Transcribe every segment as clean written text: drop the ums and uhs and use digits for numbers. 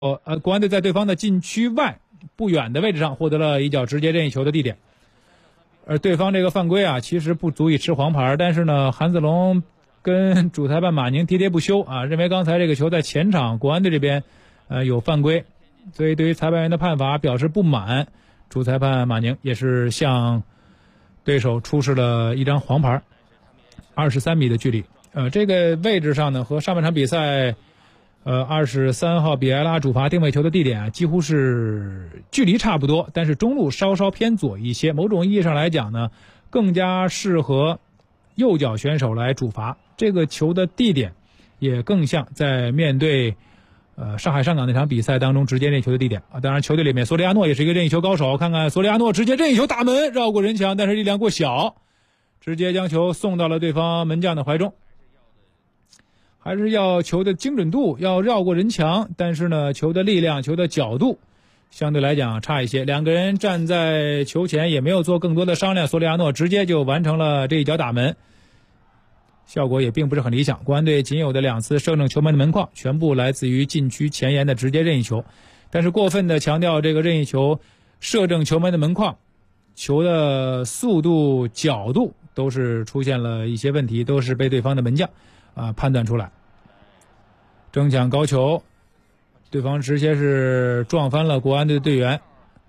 国安队在对方的禁区外不远的位置上获得了一脚直接任意球的地点。而对方这个犯规啊，其实不足以吃黄牌，但是呢，韩子龙跟主裁判马宁喋喋不休啊，认为刚才这个球在前场国安队这边有犯规，所以对于裁判员的判罚表示不满。主裁判马宁也是向对手出示了一张黄牌，23米的距离。这个位置上呢，和上半场比赛23号比埃拉主罚定位球的地点啊，几乎是距离差不多，但是中路稍稍偏左一些。某种意义上来讲呢，更加适合右脚选手来主罚。这个球的地点也更像在面对上海上港那场比赛当中直接任意球的地点啊。当然球队里面索里亚诺也是一个任意球高手，看看索里亚诺直接任意球打门，绕过人墙，但是力量过小，直接将球送到了对方门将的怀中。还是要球的精准度，要绕过人墙，但是呢，球的力量、球的角度相对来讲差一些。两个人站在球前也没有做更多的商量，索里亚诺直接就完成了这一脚打门，效果也并不是很理想。国安队仅有的2次射正球门的门框全部来自于禁区前沿的直接任意球，但是过分的强调这个任意球射正球门的门框，球的速度、角度都是出现了一些问题，都是被对方的门将判断出来。争抢高球，对方直接是撞翻了国安队的队员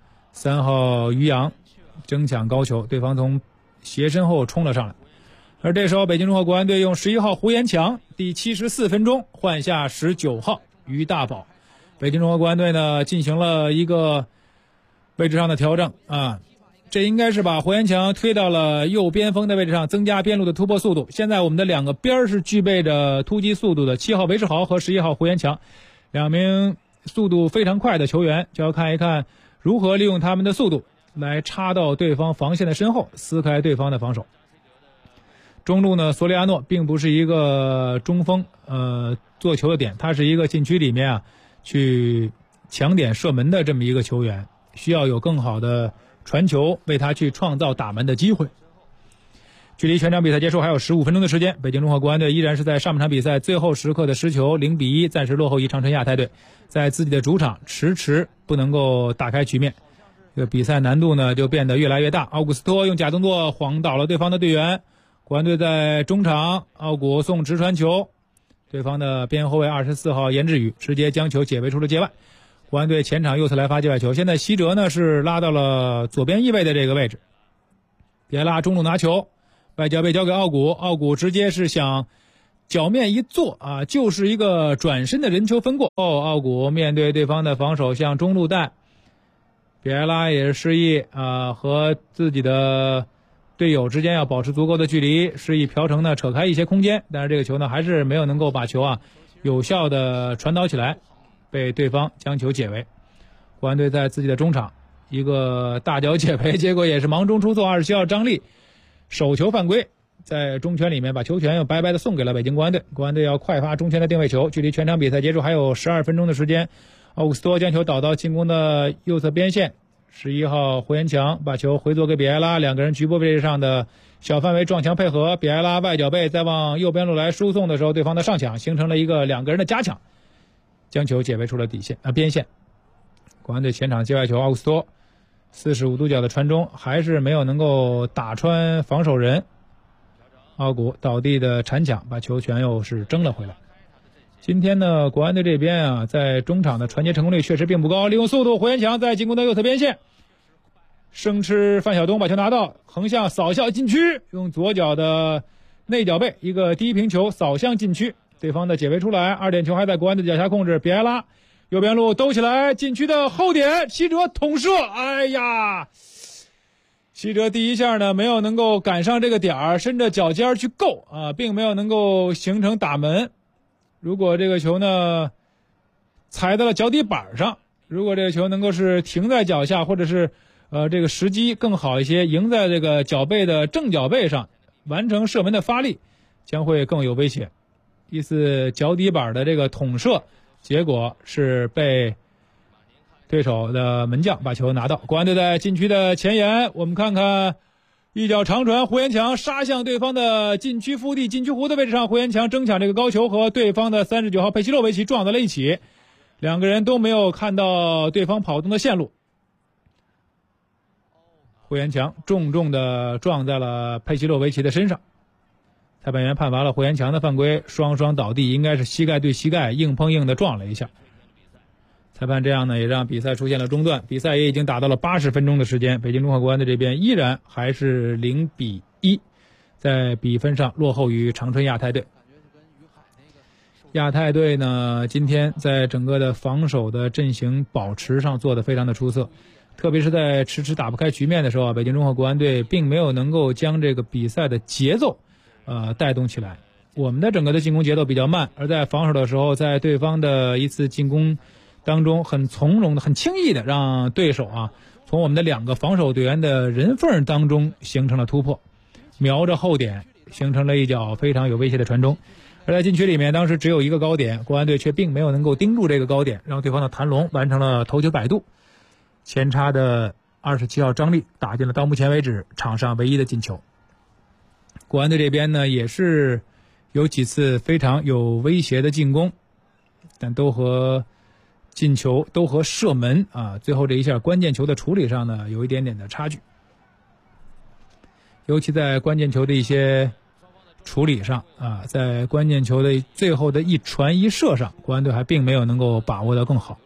3号于洋，争抢高球，对方从斜身后冲了上来。而这时候北京中赫国安队用11号胡延强第74分钟换下19号于大宝。北京中赫国安队呢进行了一个位置上的调整啊，这应该是把胡延强推到了右边锋的位置上，增加边路的突破速度。现在我们的2个边是具备着突击速度的，7号韦世豪和11号胡延强，2名速度非常快的球员，就要看一看如何利用他们的速度来插到对方防线的身后，撕开对方的防守。中路呢，索里亚诺并不是一个中锋做球的点，他是一个禁区里面去抢点射门的这么一个球员，需要有更好的传球为他去创造打门的机会。距离全场比赛结束还有15分钟的时间，北京中赫国安队依然是在上半场比赛最后时刻的失球，0-1暂时落后于长春亚泰队，在自己的主场迟迟不能够打开局面。这个比赛难度呢就变得越来越大。奥古斯托用假动作晃倒了对方的队员，国安队在中场，奥古送直传球，对方的边后卫24号严志宇直接将球解围出了界外。国安队前场右侧来发界外球，现在西哲呢是拉到了左边翼位的这个位置，别拉中路拿球，外脚背交给奥古，奥古直接是想脚面一坐啊，就是一个转身的人球分过。奥古面对对方的防守向中路带，别拉也是示意和自己的队友之间要保持足够的距离，示意朴成呢扯开一些空间，但是这个球呢还是没有能够把球有效的传导起来，被对方将球解围。国安队在自己的中场一个大脚解围，结果也是忙中出错，27号张力手球犯规，在中圈里面把球权又白白的送给了北京国安队。国安队要快发中圈的定位球，距离全场比赛结束还有12分钟的时间。奥古斯托将球导到进攻的右侧边线，11号胡延强把球回做给比埃拉，两个人局部位置上的小范围撞墙配合，比埃拉外脚背再往右边路来输送的时候，对方的上抢形成了一个2个人的夹抢，将球解围出了边线。国安队前场界外球，奥古斯托45度角的传中还是没有能够打穿防守人，奥古倒地的铲抢把球权又是争了回来。今天呢，国安队这边在中场的传接成功率确实并不高，利用速度，胡延强在进攻的右侧边线生吃范晓东把球拿到，横向扫向禁区，用左脚的内脚背一个低平球扫向禁区，对方的解围出来，2点球还在国安队脚下控制，比埃拉右边路兜起来，禁区的后点，西哲捅射，哎呀，西哲第一下呢没有能够赶上这个点儿，伸着脚尖去够并没有能够形成打门。如果这个球呢踩到了脚底板上，如果这个球能够是停在脚下，或者是这个时机更好一些，赢在这个脚背的正脚背上，完成射门的发力将会更有威胁。一次脚底板的这个捅射，结果是被对手的门将把球拿到。国安队在禁区的前沿，我们看看一脚长传，胡延强杀向对方的禁区腹地禁区弧的位置上，胡延强争抢这个高球，和对方的39号佩西洛维奇撞在了一起， 两个人都没有看到对方跑动的线路。胡延强重重地撞在了佩西洛维奇的身上，裁判员判罚了胡延强的犯规，双双倒地，应该是膝盖对膝盖硬碰硬的撞了一下。裁判这样呢，也让比赛出现了中断，比赛也已经打到了80分钟的时间，北京中赫国安队这边依然还是0-1，在比分上落后于长春亚泰队。亚泰队呢，今天在整个的防守的阵型保持上做得非常的出色，特别是在迟迟打不开局面的时候啊，北京中赫国安队并没有能够将这个比赛的节奏带动起来。我们的整个的进攻节奏比较慢，而在防守的时候，在对方的一次进攻当中很从容的、很轻易的让对手从我们的2个防守队员的人缝当中形成了突破，瞄着后点形成了一脚非常有威胁的传中。而在禁区里面，当时只有一个高点，国安队却并没有能够盯住这个高点，让对方的谭龙完成了头球摆渡，前插的27号张力打进了到目前为止场上唯一的进球。国安队这边呢，也是有几次非常有威胁的进攻，但都和进球都和射门最后这一下关键球的处理上呢有一点点的差距，尤其在关键球的一些处理上在关键球的最后的一传一射上，国安队还并没有能够把握得更好。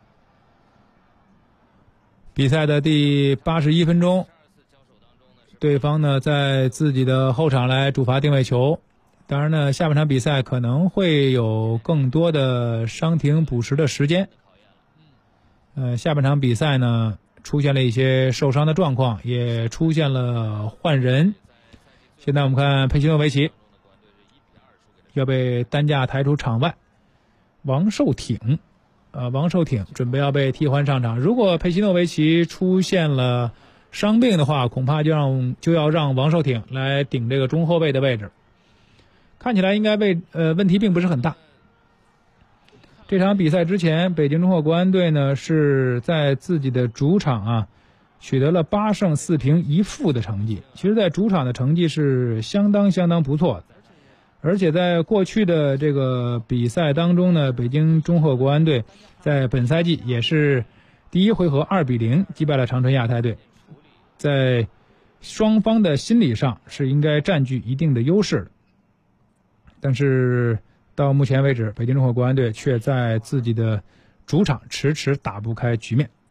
比赛的第81分钟，对方呢在自己的后场来主罚定位球。当然呢，下半场比赛可能会有更多的伤停补时的时间。下半场比赛呢出现了一些受伤的状况，也出现了换人。现在我们看佩西诺维奇要被担架抬出场外，王寿挺准备要被替换上场。如果佩西诺维奇出现了伤病的话，恐怕就要让王寿挺来顶这个中后卫的位置。看起来应该问题并不是很大。这场比赛之前，北京中赫国安队呢是在自己的主场取得了8胜4平1负的成绩。其实在主场的成绩是相当不错的，而且在过去的这个比赛当中呢，北京中赫国安队在本赛季也是第一回合2-0击败了长春亚泰队，在双方的心理上是应该占据一定的优势的。但是到目前为止，北京中赫国安队却在自己的主场迟迟打不开局面。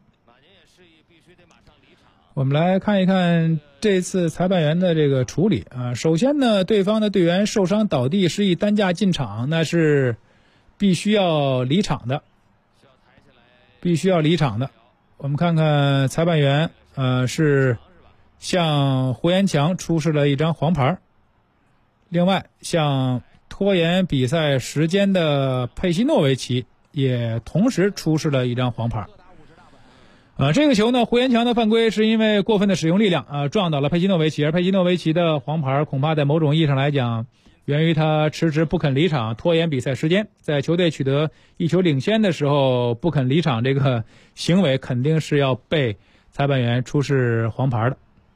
我们来看一看这次裁判员的这个处理首先呢，对方的队员受伤倒地示意担架进场，那是必须要离场的。我们看看裁判员是向胡延强出示了一张黄牌，另外向拖延比赛时间的佩西诺维奇也同时出示了一张黄牌。这个球呢，胡延强的犯规是因为过分的使用力量撞倒了佩西诺维奇，而佩西诺维奇的黄牌恐怕在某种意义上来讲源于他迟迟不肯离场，拖延比赛时间，在球队取得1球领先的时候不肯离场，这个行为肯定是要被裁判员出示黄牌的。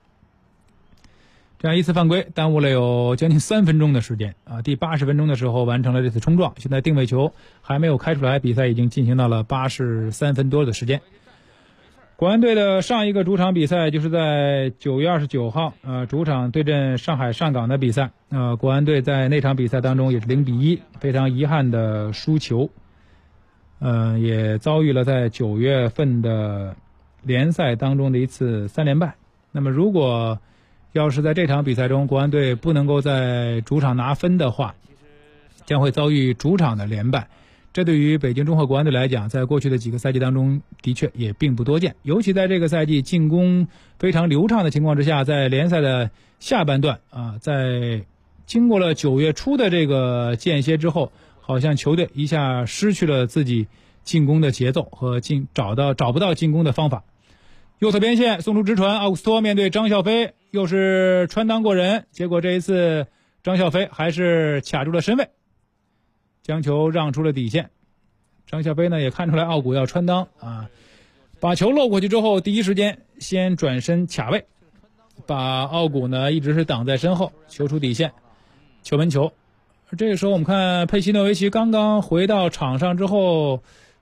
这样一次犯规耽误了有将近3分钟的时间第80分钟的时候完成了这次冲撞，现在定位球还没有开出来，比赛已经进行到了83分多的时间。国安队的上一个主场比赛就是在9月29号主场对阵上海上港的比赛国安队在那场比赛当中也是0-1非常遗憾的输球也遭遇了在9月份的联赛当中的一次3连败。那么如果要是在这场比赛中国安队不能够在主场拿分的话，将会遭遇主场的连败。这对于北京中赫国安队来讲，在过去的几个赛季当中的确也并不多见，尤其在这个赛季进攻非常流畅的情况之下，在联赛的下半段在经过了9月初的这个间歇之后，好像球队一下失去了自己进攻的节奏和找不到进攻的方法。右侧边线送出直传，奥古斯托面对张孝飞又是穿裆过人，结果这一次张孝飞还是卡住了身位，将球让出了底线。张孝飞呢也看出来奥古要穿裆把球漏过去之后，第一时间先转身卡位，把奥古呢一直是挡在身后，球出底线，球门球。这个时候我们看佩西诺维奇刚刚回到场上之后，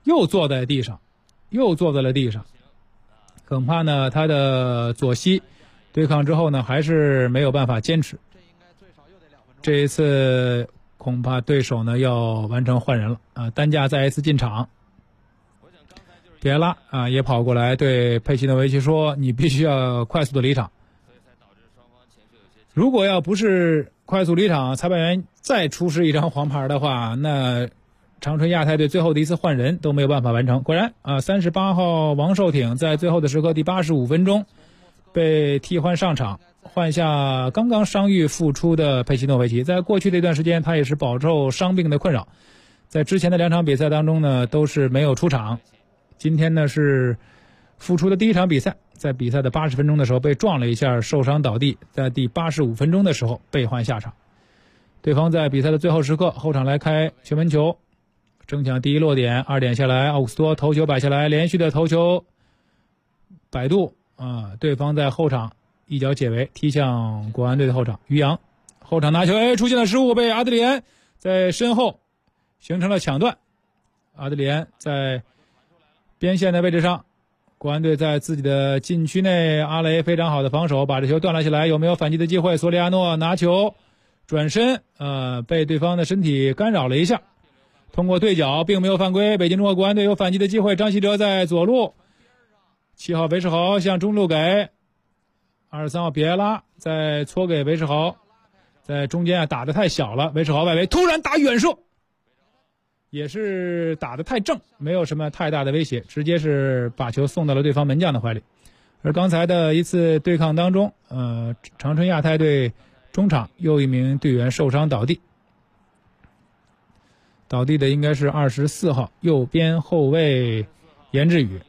又坐在地上，又坐在了地上。恐怕呢，他的左膝对抗之后呢，还是没有办法坚持。这一次恐怕对手呢要完成换人了啊！担架再一次进场，比埃拉啊也跑过来对佩奇诺维奇说：“你必须要快速的离场。如果要不是快速离场，裁判员再出示一张黄牌的话，那长春亚泰队最后的一次换人都没有办法完成。果然啊，38号王寿挺在最后的时刻第85分钟被替换上场，换下刚刚伤愈复出的佩奇诺维奇。在过去的一段时间，他也是饱受伤病的困扰，在之前的2场比赛当中呢，都是没有出场。今天呢是复出的第一场比赛，在比赛的80分钟的时候被撞了一下，受伤倒地，在第85分钟的时候被换下场。对方在比赛的最后时刻后场来开球门球，争抢第一落点，2点下来，奥古斯多头球摆下来，连续的头球摆渡啊！对方在后场一脚解围，踢向国安队的后场。于洋后场拿球，出现了失误，被阿德里安在身后形成了抢断。阿德里安在边线的位置上，国安队在自己的禁区内，阿雷非常好的防守，把这球断了下来。有没有反击的机会？索里亚诺拿球转身，被对方的身体干扰了一下，通过对角并没有犯规。北京中国国安队有反击的机会，张稀哲在左路，7号韦世豪向中路给23号比埃拉，再搓给韦世豪，在中间打得太小了，韦世豪外围突然打远射，也是打得太正，没有什么太大的威胁，直接是把球送到了对方门将的怀里。而刚才的一次对抗当中，长春亚泰队中场又一名队员受伤倒地，倒地的应该是24号右边后卫严志宇。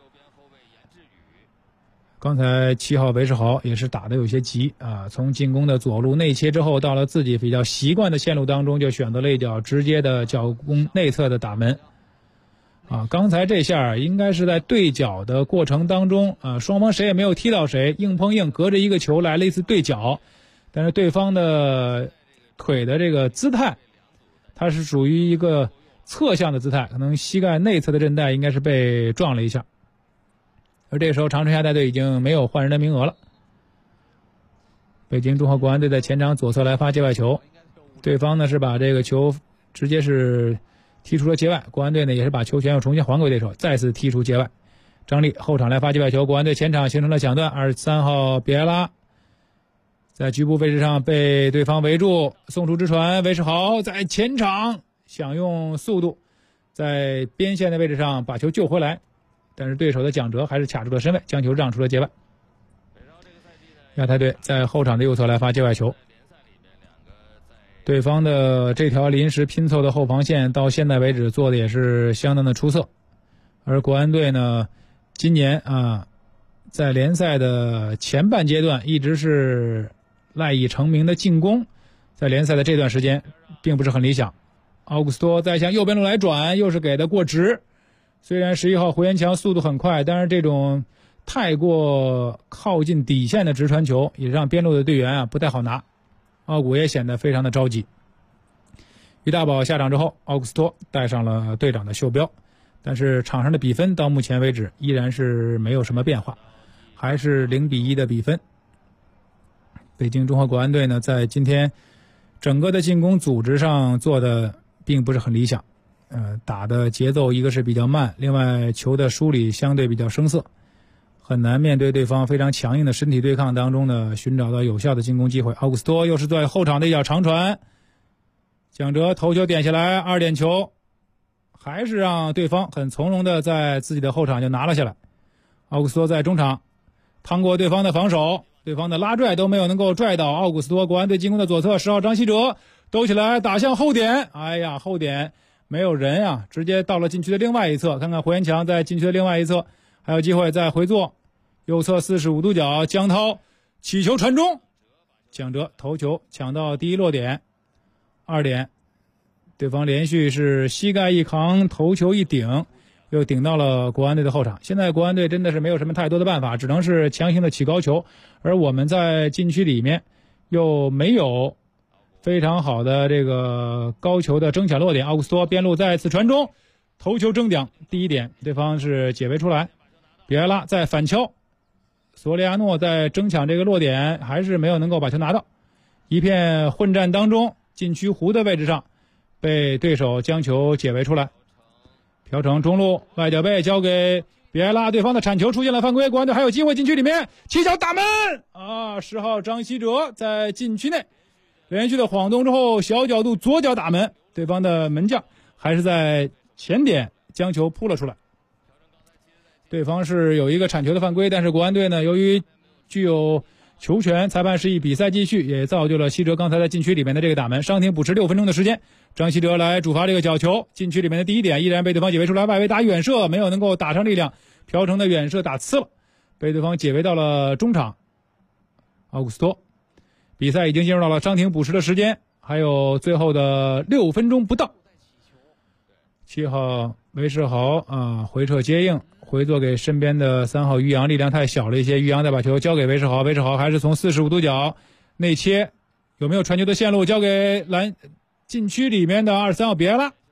刚才7号韦世豪也是打得有些急啊，从进攻的左路内切之后，到了自己比较习惯的线路当中，就选择了一脚直接的脚攻内侧的打门啊。刚才这下应该是在对角的过程当中啊，双方谁也没有踢到谁，硬碰硬隔着一个球来了一次对角，但是对方的腿的这个姿态，它是属于一个侧向的姿态，可能膝盖内侧的韧带应该是被撞了一下。而这个时候长春亚泰队已经没有换人的名额了，北京中赫国安队在前场左侧来发界外球，对方呢是把这个球直接是踢出了界外，国安队呢也是把球权又重新还给对手，再次踢出界外。张力后场来发界外球，国安队前场形成了抢断，23号比埃拉在局部位置上被对方围住，送出直传，韦世豪在前场想用速度在边线的位置上把球救回来，但是对手的蒋哲还是卡住了身位，将球让出了界外。亚泰队在后场的右侧来发界外球，对方的这条临时拼凑的后防线到现在为止做的也是相当的出色。而国安队呢，今年在联赛的前半阶段一直是赖以成名的进攻，在联赛的这段时间并不是很理想。奥古斯多再向右边路来转，又是给的过直，虽然11号胡延强速度很快，但是这种太过靠近底线的直传球也让边路的队员不太好拿，奥古也显得非常的着急。于大宝下场之后，奥古斯托带上了队长的袖标，但是场上的比分到目前为止依然是没有什么变化，还是0-1的比分。北京中赫国安队呢，在今天整个的进攻组织上做的并不是很理想，打的节奏一个是比较慢，另外球的梳理相对比较生涩，很难面对对方非常强硬的身体对抗当中呢寻找到有效的进攻机会。奥古斯托又是在后场的一脚长传，蒋哲头球点下来，2点球，还是让对方很从容的在自己的后场就拿了下来。奥古斯托在中场趟过对方的防守，对方的拉拽都没有能够拽到奥古斯托。国安队进攻的左侧10号张稀哲兜起来打向后点，哎呀，后点没有人啊，直接到了禁区的另外一侧。看看胡延强在禁区的另外一侧还有机会再回做，右侧45度角，江涛起球传中，蒋哲头球抢到第一落点，2点。对方连续是膝盖一扛，头球一顶，又顶到了国安队的后场。现在国安队真的是没有什么太多的办法，只能是强行的起高球，而我们在禁区里面又没有非常好的这个高球的争抢落点。奥古斯托边路再次传中， 头球争顶，第一点对方是解围出来，比埃拉在反敲，索里亚诺在争抢这个落点，还是没有能够把球拿到，一片混战当中，禁区弧的位置上被对手将球解围出来，朴成中路外脚背交给比埃拉，对方的铲球出现了犯规，国安队还有机会禁区里面起脚打门啊！10号张稀哲在禁区内连续的晃动之后，小角度左脚打门，对方的门将还是在前点将球扑了出来。对方是有一个铲球的犯规，但是国安队呢，由于具有球权，裁判示意比赛继续，也造就了稀哲刚才在禁区里面的这个打门。伤停补时6分钟的时间，张稀哲来主罚这个角球，禁区里面的第一点依然被对方解围出来，外围打远射没有能够打上力量，朴成的远射打呲了，被对方解围到了中场。奥古斯托，比赛已经进入到了伤停补时的时间，还有最后的6分钟不到。7号韦世豪回撤接应，回做给身边的3号于洋，力量太小了一些，于洋再把球交给韦世豪，韦世豪还是从45度角内切，有没有传球的线路，交给禁区里面的23号比埃拉，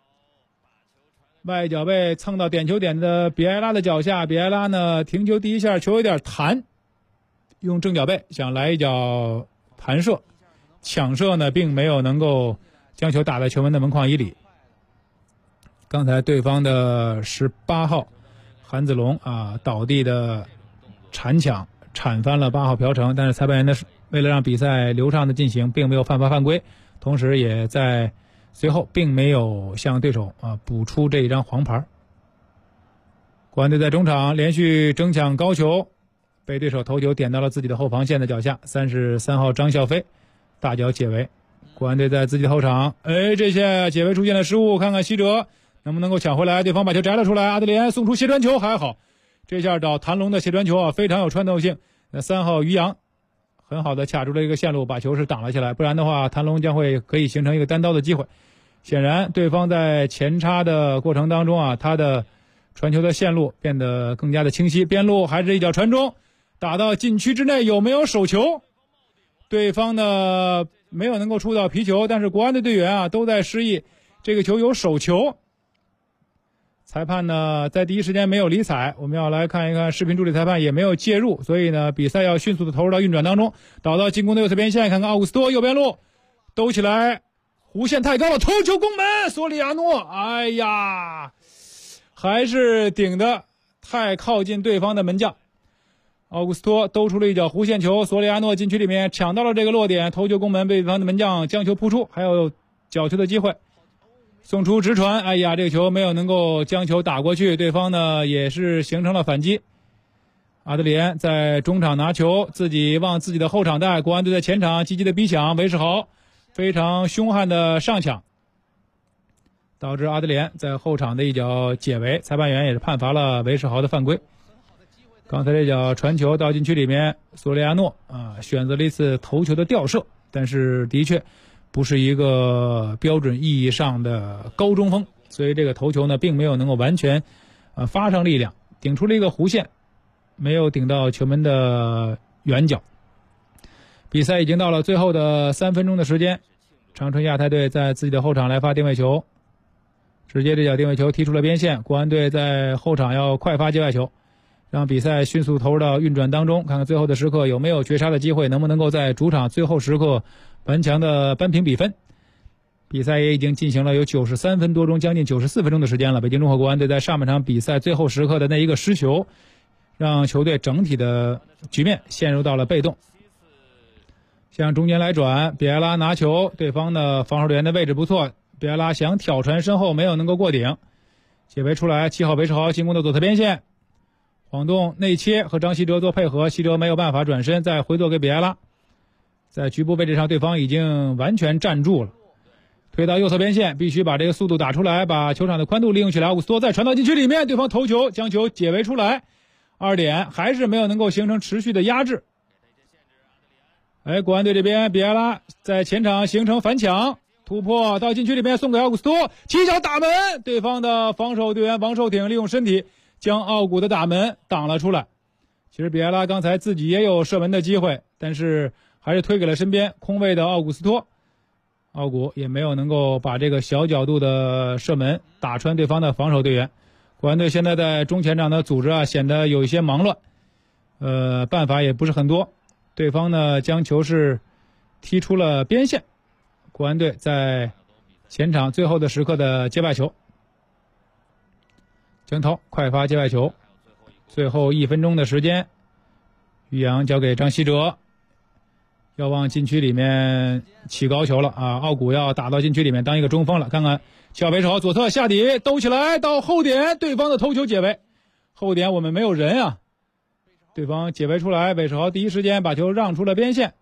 外脚背蹭到点球点的比埃拉的脚下，比埃拉呢停球第一下球有点弹，用正脚背想来一脚弹射，抢射呢并没有能够将球打在球门的门框以里。刚才对方的18号韩子龙倒地的铲抢铲翻了8号朴成，但是裁判员呢为了让比赛流畅的进行，并没有犯罚犯规，同时也在随后并没有向对手补出这一张黄牌。国安队在中场连续争抢高球，被对手头球点到了自己的后防线的脚下，33号张孝飞大脚解围，国安队在自己的后场，这下解围出现了失误，看看稀哲能不能够抢回来，对方把球摘了出来，阿德里安送出斜传球，还好这下找谭龙的斜传球非常有穿透性，那3号于洋很好的卡住了一个线路，把球是挡了下来，不然的话谭龙将会可以形成一个单刀的机会。显然对方在前插的过程当中他的传球的线路变得更加的清晰，边路还是一脚传中，打到禁区之内，有没有手球？对方呢没有能够触到皮球，但是国安的队员都在示意这个球有手球，裁判呢在第一时间没有理睬，我们要来看一看视频助理裁判也没有介入，所以呢比赛要迅速的投入到运转当中，导到进攻的右侧边线，看看奥古斯托右边路兜起来，弧线太高了，头球攻门，索里亚诺还是顶得太靠近对方的门将，奥古斯托兜出了一脚弧线球，索里亚诺禁区里面抢到了这个落点，头球攻门，被对方的门将将球扑出，还有角球的机会，送出直传，这个球没有能够将球打过去，对方呢也是形成了反击。阿德里安在中场拿球，自己往自己的后场带，国安队在前场积极的逼抢，韦世豪非常凶悍的上抢，导致阿德里安在后场的一脚解围，裁判员也是判罚了韦世豪的犯规。刚才这脚传球到禁区里面，索里亚诺选择了一次头球的吊射，但是的确不是一个标准意义上的高中锋，所以这个头球呢并没有能够完全发上力量，顶出了一个弧线，没有顶到球门的远角。比赛已经到了最后的3分钟的时间，长春亚泰队在自己的后场来发定位球，直接这脚定位球踢出了边线，国安队在后场要快发界外球，让比赛迅速投入到运转当中，看看最后的时刻有没有绝杀的机会，能不能够在主场最后时刻顽强的扳平比分。比赛也已经进行了有93分多钟，将近94分钟的时间了。北京中赫国安队在上半场比赛最后时刻的那一个失球，让球队整体的局面陷入到了被动。向中间来转，比埃拉拿球，对方的防守队员的位置不错，比埃拉想挑传身后没有能够过顶，解围出来，7号韦世豪进攻的左侧边线，晃动内切和张稀哲做配合，稀哲没有办法转身，再回做给比埃拉，在局部位置上对方已经完全站住了，推到右侧边线，必须把这个速度打出来，把球场的宽度利用起来，奥古斯托再传到禁区里面，对方头球将球解围出来，2点还是没有能够形成持续的压制。国安队这边比埃拉在前场形成反抢，突破到禁区里面送给奥古斯托，起脚打门，对方的防守队员王寿挺利用身体将奥古的打门挡了出来。其实比埃拉刚才自己也有射门的机会，但是还是推给了身边空位的奥古斯托。 奥古也没有能够把这个小角度的射门打穿对方的防守队员。国安队现在在中前场的组织显得有一些忙乱，办法也不是很多。对方呢将球是踢出了边线，国安队在前场最后的时刻的接外球。江涛快发接外球，最后1分钟的时间，于洋交给张稀哲，要往禁区里面起高球了啊！奥古要打到禁区里面当一个中锋了。看看小北手左侧下底兜起来到后点，对方的头球解围，后点我们没有人啊，对方解围出来，韦世豪第一时间把球让出了边线。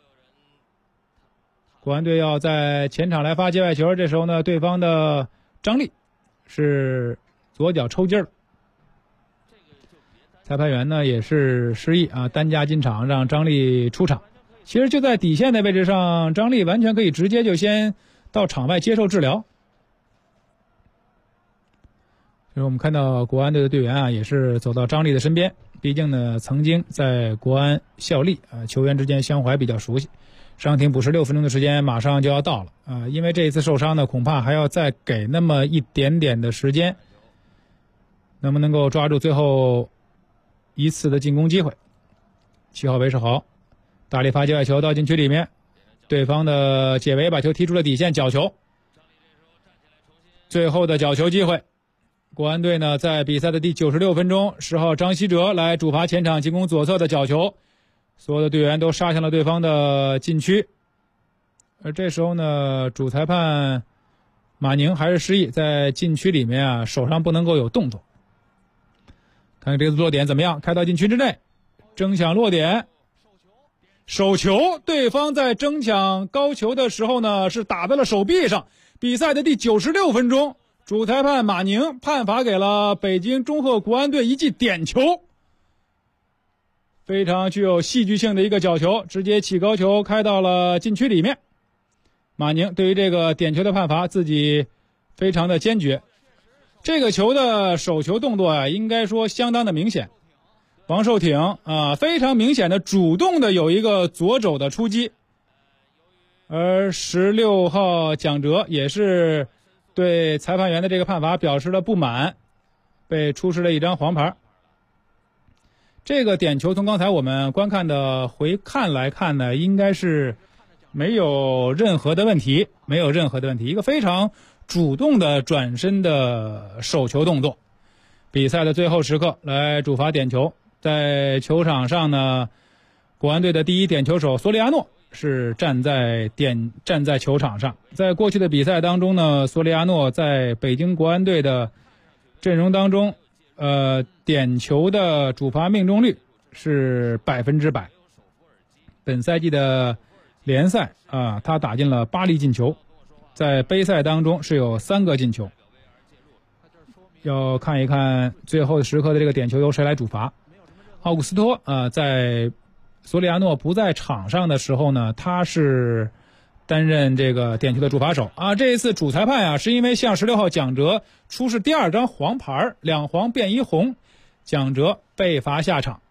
国安队要在前场来发接外球，这时候呢，对方的张力是左脚抽筋了。裁判员呢也是示意啊，单加进场让张力出场。其实就在底线的位置上，张力完全可以直接就先到场外接受治疗。就是我们看到国安队的队员啊，也是走到张力的身边，毕竟呢曾经在国安效力啊，球员之间相怀比较熟悉。伤停补时6分钟的时间马上就要到了啊，因为这一次受伤呢，恐怕还要再给那么一点点的时间，能不能够抓住最后一次的进攻机会？7号韦世豪大力发接外球到禁区里面，对方的解围把球踢出了底线，角球。最后的角球机会，国安队呢在比赛的第96分钟，10号张稀哲来主罚前场进攻左侧的角球，所有的队员都杀向了对方的禁区。而这时候呢，主裁判马宁还是示意在禁区里面啊，手上不能够有动作。看看这个落点怎么样，开到禁区之内，争抢落点，手球，对方在争抢高球的时候呢，是打在了手臂上。比赛的第96分钟，主裁判马宁判罚给了北京中赫国安队一记点球，非常具有戏剧性的一个角球，直接起高球开到了禁区里面。马宁对于这个点球的判罚自己非常的坚决。这个球的手球动作啊，应该说相当的明显。王寿挺啊，非常明显的主动的有一个左肘的出击，而16号蒋哲也是对裁判员的这个判罚表示了不满，被出示了一张黄牌。这个点球从刚才我们观看的回看来看呢，应该是没有任何的问题，一个非常主动的转身的手球动作。比赛的最后时刻来主罚点球，在球场上呢，国安队的第一点球手索里亚诺是站在球场上。在过去的比赛当中呢，索里亚诺在北京国安队的阵容当中，点球的主罚命中率是100%。本赛季的联赛啊，他打进了8粒进球，在杯赛当中是有3个进球。要看一看最后时刻的这个点球由谁来主罚。奥古斯托在索里亚诺不在场上的时候呢，他是担任这个点球的主罚手啊。这一次主裁判啊，是因为向16号蒋哲出示第2张黄牌，2黄变1红，蒋哲被罚下场。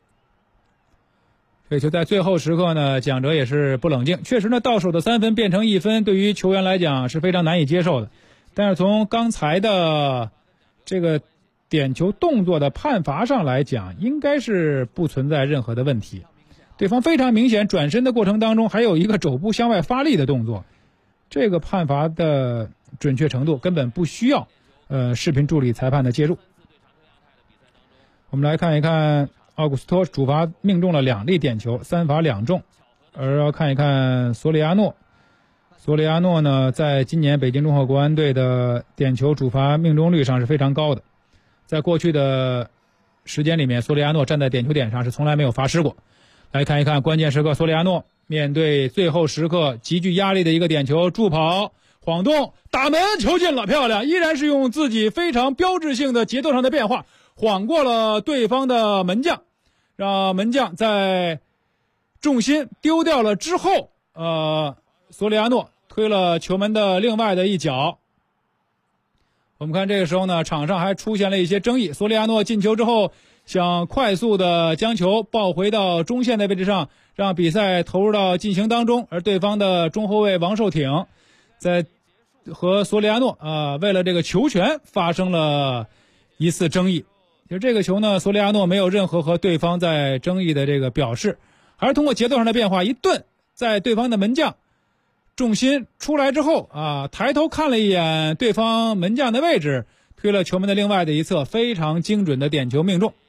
这球在最后时刻呢，蒋哲也是不冷静，确实呢，到手的3分变成1分，对于球员来讲是非常难以接受的。但是从刚才的这个点球动作的判罚上来讲，应该是不存在任何的问题。对方非常明显转身的过程当中还有一个肘部向外发力的动作，这个判罚的准确程度根本不需要视频助理裁判的介入。我们来看一看奥古斯托主罚命中了2粒点球，3罚2中。而要看一看索里亚诺呢，在今年北京中赫国安队的点球主罚命中率上是非常高的。在过去的时间里面，索里亚诺站在点球点上是从来没有罚失过。来看一看关键时刻，索里亚诺面对最后时刻极具压力的一个点球，助跑晃动打门，球进了，漂亮！依然是用自己非常标志性的节奏上的变化晃过了对方的门将，让门将在重心丢掉了之后，索里亚诺推了球门的另外的一角。我们看这个时候呢，场上还出现了一些争议。索里亚诺进球之后想快速的将球抱回到中线的位置上，让比赛投入到进行当中。而对方的中后卫王寿挺在和索里亚诺为了这个球权发生了一次争议。就这个球呢，索里亚诺没有任何和对方在争议的这个表示，还是通过节奏上的变化一顿，在对方的门将重心出来之后抬头看了一眼对方门将的位置，推了球门的另外的一侧，非常精准的点球命中。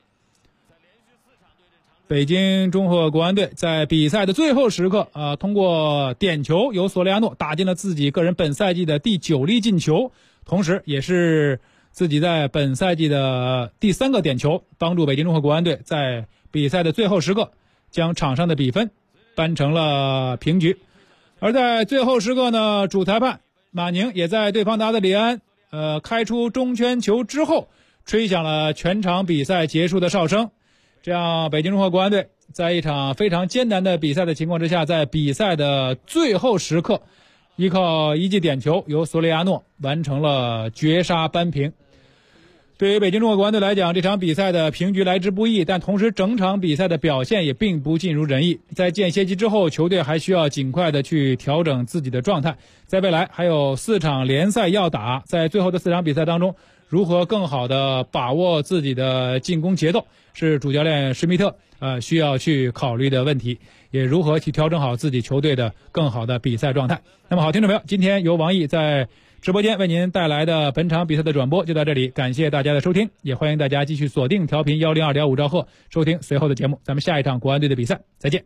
北京中赫国安队在比赛的最后时刻通过点球由索里亚诺打进了自己个人本赛季的第9粒进球，同时也是自己在本赛季的第3个点球，帮助北京中赫国安队在比赛的最后时刻将场上的比分扳成了平局。而在最后时刻呢，主裁判马宁也在对方的阿德里安开出中圈球之后吹响了全场比赛结束的哨声，这样北京中赫国安队在一场非常艰难的比赛的情况之下，在比赛的最后时刻依靠一记点球由索里亚诺完成了绝杀扳平。对于北京中赫国安队来讲，这场比赛的平局来之不易，但同时整场比赛的表现也并不尽如人意。在间歇期之后，球队还需要尽快的去调整自己的状态，在未来还有4场联赛要打，在最后的4场比赛当中，如何更好的把握自己的进攻节奏，是主教练施密特需要去考虑的问题，也如何去调整好自己球队的更好的比赛状态。那么好，听众朋友，今天由王毅在直播间为您带来的本场比赛的转播就到这里，感谢大家的收听，也欢迎大家继续锁定调频102.5兆赫收听随后的节目。咱们下一场国安队的比赛再见。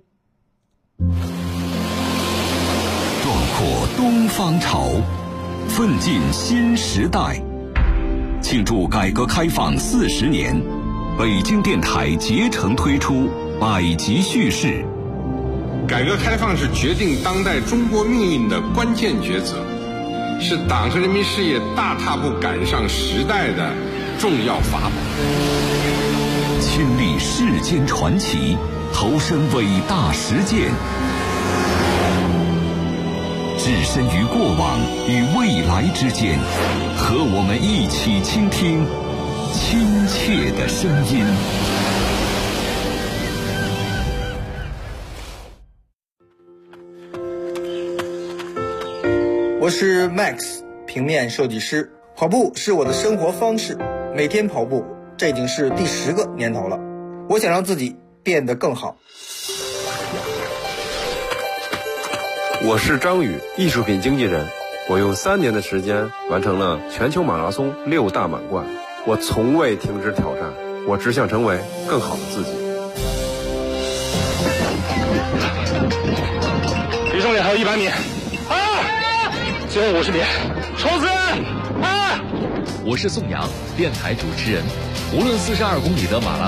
壮阔东方潮，奋进新时代。庆祝改革开放40年，北京电台竭诚推出百集叙事。 改革开放是决定当代中国命运的关键抉择，是党和人民事业大踏步赶上时代的重要法宝。 亲历世间传奇，投身伟大实践，置身于过往与未来之间，和我们一起倾听亲切的声音。 我是 Max， 平面设计师。跑步是我的生活方式，每天跑步，这已经是第10个年头了。我想让自己变得更好。 我是张宇，艺术品经纪人。我用3年的时间完成了全球马拉松6大满贯。我从未停止挑战，我只想成为更好的自己。 离终点还有100米，最后50米，冲刺！ 我是宋阳，电台主持人。无论42公里的马拉松